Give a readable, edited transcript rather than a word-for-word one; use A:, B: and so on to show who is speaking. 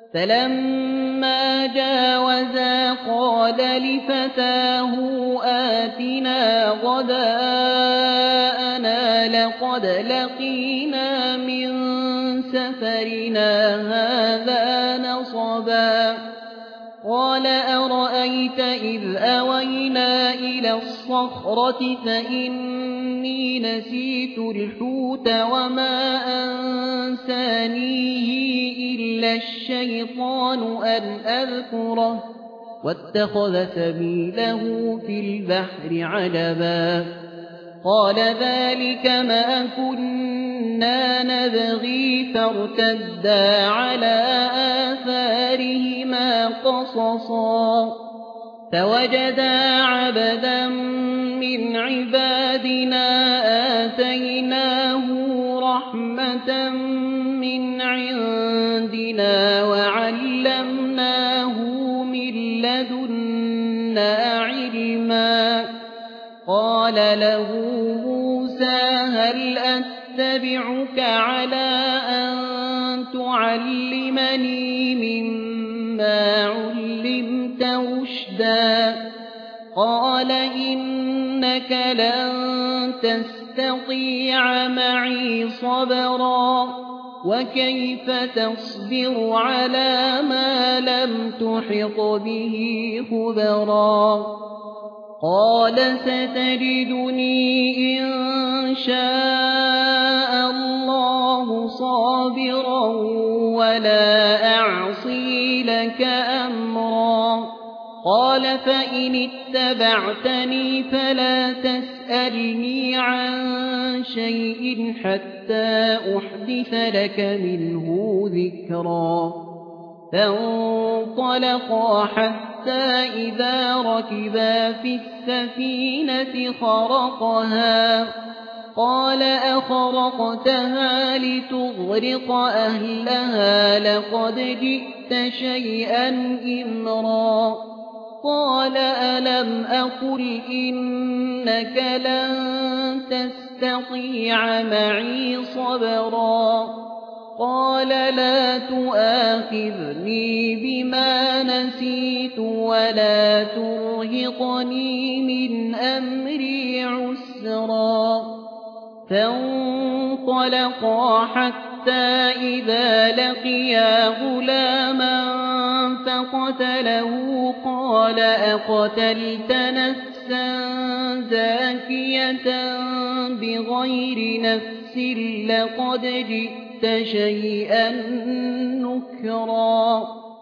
A: فلما جاوزا قال لفتاه آتنا غداءنا لقد لقينا من سفرنا هذا نصبا قال أرأيت إذ أوينا إلى الصخرة فإني نسيت الحوت وما أنسانيه إلا الشيطان أن أذكره واتخذ سبيله في البحر عجبا قال ذلك ما كنا نبغي فارتدا على آثارهما قصصا فوجدا عبدا من عبادنا آتيناه رحمة من عندنا وعلمناه من لدنا علما قال له موسى هل أتبعك على أن تعلمني مما علمت رشدا قال إنك لن تستطيع معي صبرا وكيف تصبر على ما لم تحط به خبرا قال ستجدني إن شاء الله صابرا ولا أعصي لك أمرا قال فإن اتبعتني فلا تسألني عن شيء حتى أحدث لك منه ذكرا فانطلقا حتى إذا ركبا في السفينة خرقها قال أخرقتها لتغرق أهلها لقد جئت شيئا إمرا قال ألم أقل إنك لن تستطيع معي صبرا قال لا تؤاخذني بما نسيت ولا ترهقني من أمري عسرا فانطلقا حتى إذا لقيا غلاما فقتله قال أقتلت نفسا زاكية بغير نفس لقد جئت شيئا نكرا